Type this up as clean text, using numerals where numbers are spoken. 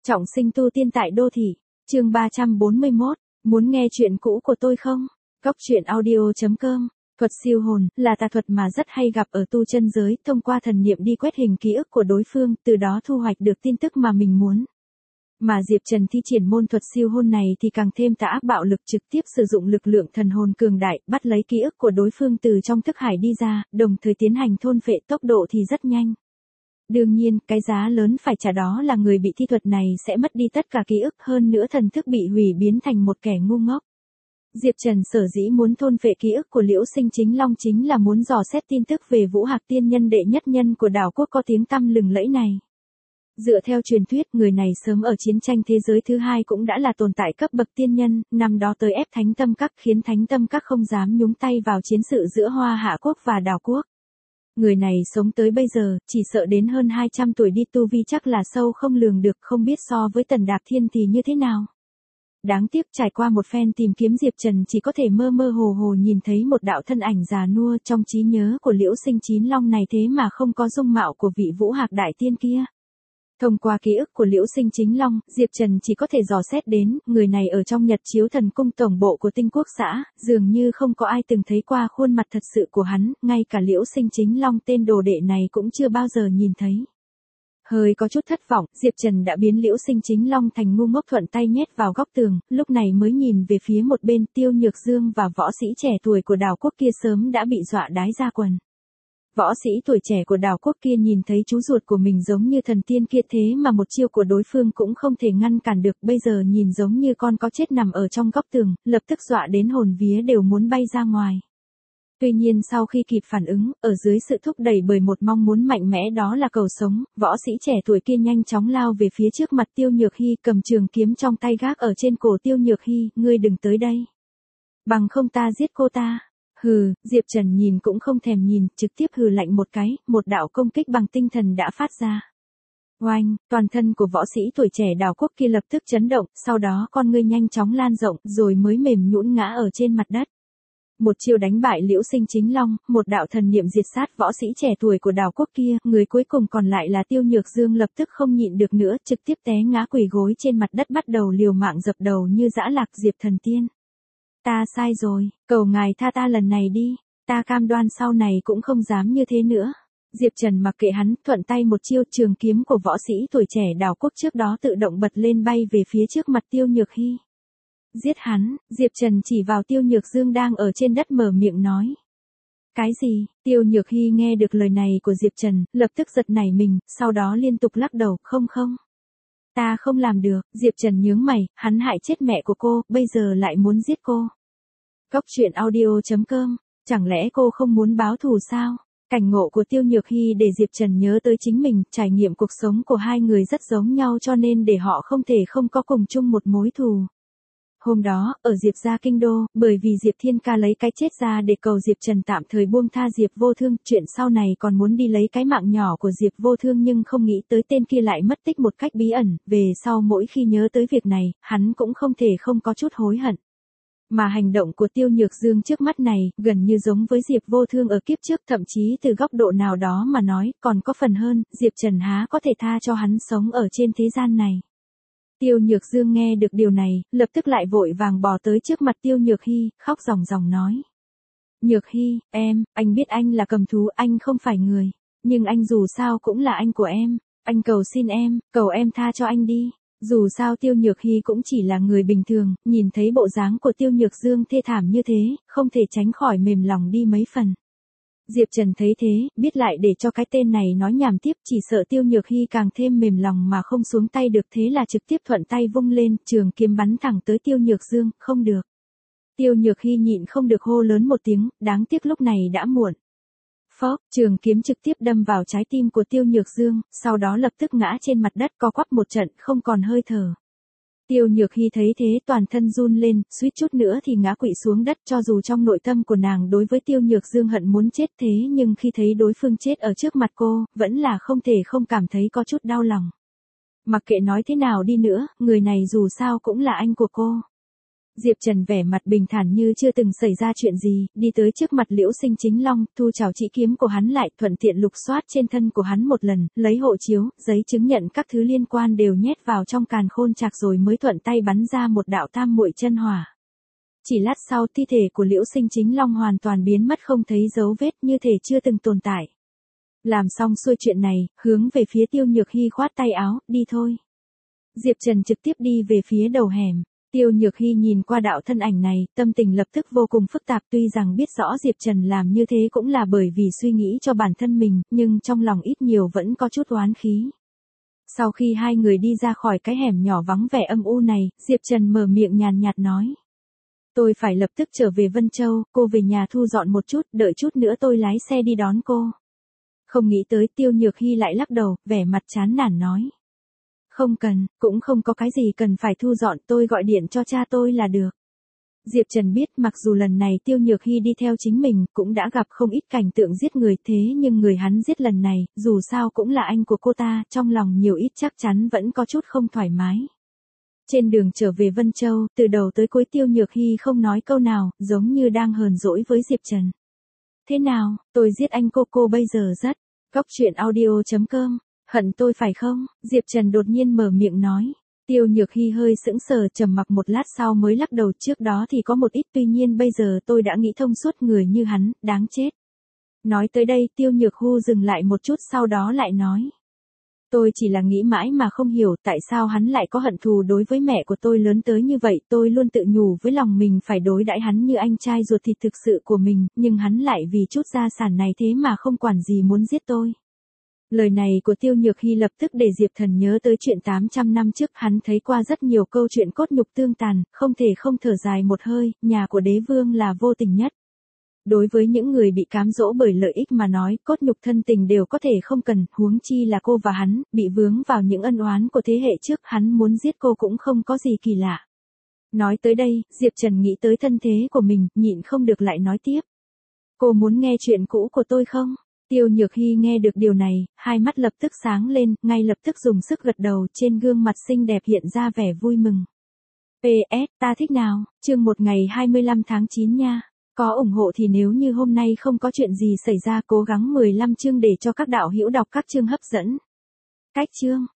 Trọng sinh tu tiên tại đô thị, chương 341, muốn nghe chuyện cũ của tôi không? Góc truyện audio.com. Thuật siêu hồn là tà thuật mà rất hay gặp ở tu chân giới, thông qua thần niệm đi quét hình ký ức của đối phương, từ đó thu hoạch được tin tức mà mình muốn. Mà Diệp Trần thi triển môn thuật siêu hồn này thì càng thêm tà ác bạo lực, trực tiếp sử dụng lực lượng thần hồn cường đại, bắt lấy ký ức của đối phương từ trong thức hải đi ra, đồng thời tiến hành thôn phệ, tốc độ thì rất nhanh. Đương nhiên, cái giá lớn phải trả đó là người bị thi thuật này sẽ mất đi tất cả ký ức, hơn nữa thần thức bị hủy biến thành một kẻ ngu ngốc. Diệp Trần sở dĩ muốn thôn phệ ký ức của Liễu Sinh Chính Long chính là muốn dò xét tin tức về Vũ Hạc tiên nhân đệ nhất nhân của đảo quốc có tiếng tăm lừng lẫy này. Dựa theo truyền thuyết, người này sớm ở chiến tranh thế giới thứ hai cũng đã là tồn tại cấp bậc tiên nhân, năm đó tới ép Thánh Tâm Các khiến Thánh Tâm Các không dám nhúng tay vào chiến sự giữa Hoa Hạ quốc và đảo quốc. Người này sống tới bây giờ, chỉ sợ đến hơn 200 tuổi đi, tu vi chắc là sâu không lường được, không biết so với Tần Đạp Thiên thì như thế nào. Đáng tiếc trải qua một phen tìm kiếm, Diệp Trần chỉ có thể mơ mơ hồ hồ nhìn thấy một đạo thân ảnh già nua trong trí nhớ của Liễu Sinh Chín Long này, thế mà không có dung mạo của vị Vũ Hạc đại tiên kia. Thông qua ký ức của Liễu Sinh Chính Long, Diệp Trần chỉ có thể dò xét đến, người này ở trong Nhật Chiếu Thần Cung tổng bộ của Tinh Quốc xã, dường như không có ai từng thấy qua khuôn mặt thật sự của hắn, ngay cả Liễu Sinh Chính Long tên đồ đệ này cũng chưa bao giờ nhìn thấy. Hơi có chút thất vọng, Diệp Trần đã biến Liễu Sinh Chính Long thành ngu ngốc, thuận tay nhét vào góc tường, lúc này mới nhìn về phía một bên. Tiêu Nhược Dương và võ sĩ trẻ tuổi của đảo quốc kia sớm đã bị dọa đái ra quần. Võ sĩ tuổi trẻ của đảo quốc kia nhìn thấy chú ruột của mình giống như thần tiên kia, thế mà một chiêu của đối phương cũng không thể ngăn cản được, bây giờ nhìn giống như con có chết nằm ở trong góc tường, lập tức dọa đến hồn vía đều muốn bay ra ngoài. Tuy nhiên sau khi kịp phản ứng, ở dưới sự thúc đẩy bởi một mong muốn mạnh mẽ đó là cầu sống, võ sĩ trẻ tuổi kia nhanh chóng lao về phía trước mặt Tiêu Nhược Hy, cầm trường kiếm trong tay gác ở trên cổ Tiêu Nhược Hy. Ngươi đừng tới đây, bằng không ta giết cô ta. Hừ, Diệp Trần nhìn cũng không thèm nhìn, trực tiếp hừ lạnh một cái, một đạo công kích bằng tinh thần đã phát ra. Oanh, toàn thân của võ sĩ tuổi trẻ đảo quốc kia lập tức chấn động, sau đó con ngươi nhanh chóng lan rộng, rồi mới mềm nhũn ngã ở trên mặt đất. Một chiêu đánh bại Liễu Sinh Chính Long, một đạo thần niệm diệt sát võ sĩ trẻ tuổi của đảo quốc kia, người cuối cùng còn lại là Tiêu Nhược Dương, lập tức không nhịn được nữa, trực tiếp té ngã quỳ gối trên mặt đất, bắt đầu liều mạng dập đầu như dã lạc. Diệp thần tiên, ta sai rồi, cầu ngài tha ta lần này đi, ta cam đoan sau này cũng không dám như thế nữa. Diệp Trần mặc kệ hắn, thuận tay một chiêu, trường kiếm của võ sĩ tuổi trẻ đảo quốc trước đó tự động bật lên bay về phía trước mặt Tiêu Nhược Hy. Giết hắn, Diệp Trần chỉ vào Tiêu Nhược Dương đang ở trên đất mở miệng nói. Cái gì? Tiêu Nhược Hy nghe được lời này của Diệp Trần, lập tức giật nảy mình, sau đó liên tục lắc đầu, không, ta không làm được. Diệp Trần nhướng mày, hắn hại chết mẹ của cô, bây giờ lại muốn giết cô. Góc truyện audio.com, chẳng lẽ cô không muốn báo thù sao? Cảnh ngộ của Tiêu Nhược Hy để Diệp Trần nhớ tới chính mình, trải nghiệm cuộc sống của hai người rất giống nhau cho nên để họ không thể không có cùng chung một mối thù. Hôm đó, ở Diệp gia kinh đô, bởi vì Diệp Thiên Ca lấy cái chết ra để cầu Diệp Trần tạm thời buông tha Diệp Vô Thương, chuyện sau này còn muốn đi lấy cái mạng nhỏ của Diệp Vô Thương, nhưng không nghĩ tới tên kia lại mất tích một cách bí ẩn, về sau mỗi khi nhớ tới việc này, hắn cũng không thể không có chút hối hận. Mà hành động của Tiêu Nhược Dương trước mắt này, gần như giống với Diệp Vô Thương ở kiếp trước, thậm chí từ góc độ nào đó mà nói, còn có phần hơn, Diệp Trần há có thể tha cho hắn sống ở trên thế gian này. Tiêu Nhược Dương nghe được điều này, lập tức lại vội vàng bò tới trước mặt Tiêu Nhược Hy, khóc ròng ròng nói. Nhược Hy, anh biết anh là cầm thú, anh không phải người, nhưng anh dù sao cũng là anh của em, anh cầu xin em, cầu em tha cho anh đi. Dù sao Tiêu Nhược Hy cũng chỉ là người bình thường, nhìn thấy bộ dáng của Tiêu Nhược Dương thê thảm như thế, không thể tránh khỏi mềm lòng đi mấy phần. Diệp Trần thấy thế, biết lại để cho cái tên này nói nhảm tiếp, chỉ sợ Tiêu Nhược Hy càng thêm mềm lòng mà không xuống tay được, thế là trực tiếp thuận tay vung lên, trường kiếm bắn thẳng tới Tiêu Nhược Dương. Không được. Tiêu Nhược Hy nhịn không được hô lớn một tiếng, đáng tiếc lúc này đã muộn. Phốc, trường kiếm trực tiếp đâm vào trái tim của Tiêu Nhược Dương, sau đó lập tức ngã trên mặt đất, co quắp một trận, không còn hơi thở. Tiêu Nhược Hy thấy thế toàn thân run lên, suýt chút nữa thì ngã quỵ xuống đất, cho dù trong nội tâm của nàng đối với Tiêu Nhược Dương hận muốn chết, thế nhưng khi thấy đối phương chết ở trước mặt cô, vẫn là không thể không cảm thấy có chút đau lòng. Mặc kệ nói thế nào đi nữa, người này dù sao cũng là anh của cô. Diệp Trần vẻ mặt bình thản như chưa từng xảy ra chuyện gì, đi tới trước mặt Liễu Sinh Chính Long, thu chào chỉ kiếm của hắn lại, thuận tiện lục soát trên thân của hắn một lần, lấy hộ chiếu, giấy chứng nhận các thứ liên quan đều nhét vào trong càn khôn trạc rồi mới thuận tay bắn ra một đạo tam muội chân hỏa. Chỉ lát sau thi thể của Liễu Sinh Chính Long hoàn toàn biến mất không thấy dấu vết như thể chưa từng tồn tại. Làm xong xuôi chuyện này, hướng về phía Tiêu Nhược Hy khoát tay áo, đi thôi. Diệp Trần trực tiếp đi về phía đầu hẻm. Tiêu Nhược Hy nhìn qua đạo thân ảnh này, tâm tình lập tức vô cùng phức tạp, tuy rằng biết rõ Diệp Trần làm như thế cũng là bởi vì suy nghĩ cho bản thân mình, nhưng trong lòng ít nhiều vẫn có chút oán khí. Sau khi hai người đi ra khỏi cái hẻm nhỏ vắng vẻ âm u này, Diệp Trần mở miệng nhàn nhạt nói. Tôi phải lập tức trở về Vân Châu, cô về nhà thu dọn một chút, đợi chút nữa tôi lái xe đi đón cô. Không nghĩ tới Tiêu Nhược Hy lại lắc đầu, vẻ mặt chán nản nói. Không cần, cũng không có cái gì cần phải thu dọn, tôi gọi điện cho cha tôi là được. Diệp Trần biết mặc dù lần này Tiêu Nhược Hy đi theo chính mình cũng đã gặp không ít cảnh tượng giết người, thế nhưng người hắn giết lần này, dù sao cũng là anh của cô ta, trong lòng nhiều ít chắc chắn vẫn có chút không thoải mái. Trên đường trở về Vân Châu, từ đầu tới cuối Tiêu Nhược Hy không nói câu nào, giống như đang hờn dỗi với Diệp Trần. Thế nào, tôi giết anh cô bây giờ rất. Góc truyện audio.com, hận tôi phải không? Diệp Trần đột nhiên mở miệng nói. Tiêu Nhược Hy hơi sững sờ trầm mặc một lát sau mới lắc đầu, trước đó thì có một ít, tuy nhiên bây giờ tôi đã nghĩ thông suốt, người như hắn, đáng chết. Nói tới đây Tiêu Nhược Hy dừng lại một chút sau đó lại nói. Tôi chỉ là nghĩ mãi mà không hiểu tại sao hắn lại có hận thù đối với mẹ của tôi lớn tới như vậy, tôi luôn tự nhủ với lòng mình phải đối đãi hắn như anh trai ruột thịt thực sự của mình, nhưng hắn lại vì chút gia sản này thế mà không quản gì muốn giết tôi. Lời này của Tiêu Nhược Hy lập tức để Diệp Thần nhớ tới chuyện 800 năm trước, hắn thấy qua rất nhiều câu chuyện cốt nhục tương tàn, không thể không thở dài một hơi, nhà của đế vương là vô tình nhất. Đối với những người bị cám dỗ bởi lợi ích mà nói, cốt nhục thân tình đều có thể không cần, huống chi là cô và hắn, bị vướng vào những ân oán của thế hệ trước, hắn muốn giết cô cũng không có gì kỳ lạ. Nói tới đây, Diệp Trần nghĩ tới thân thế của mình, nhịn không được lại nói tiếp. Cô muốn nghe chuyện cũ của tôi không? Tiêu Nhược Hy nghe được điều này, hai mắt lập tức sáng lên, ngay lập tức dùng sức gật đầu, trên gương mặt xinh đẹp hiện ra vẻ vui mừng. PS, ta thích nào, chương 1 ngày 25 tháng 9 nha. Có ủng hộ thì nếu như hôm nay không có chuyện gì xảy ra cố gắng 15 chương để cho các đạo hữu đọc các chương hấp dẫn. Cách chương.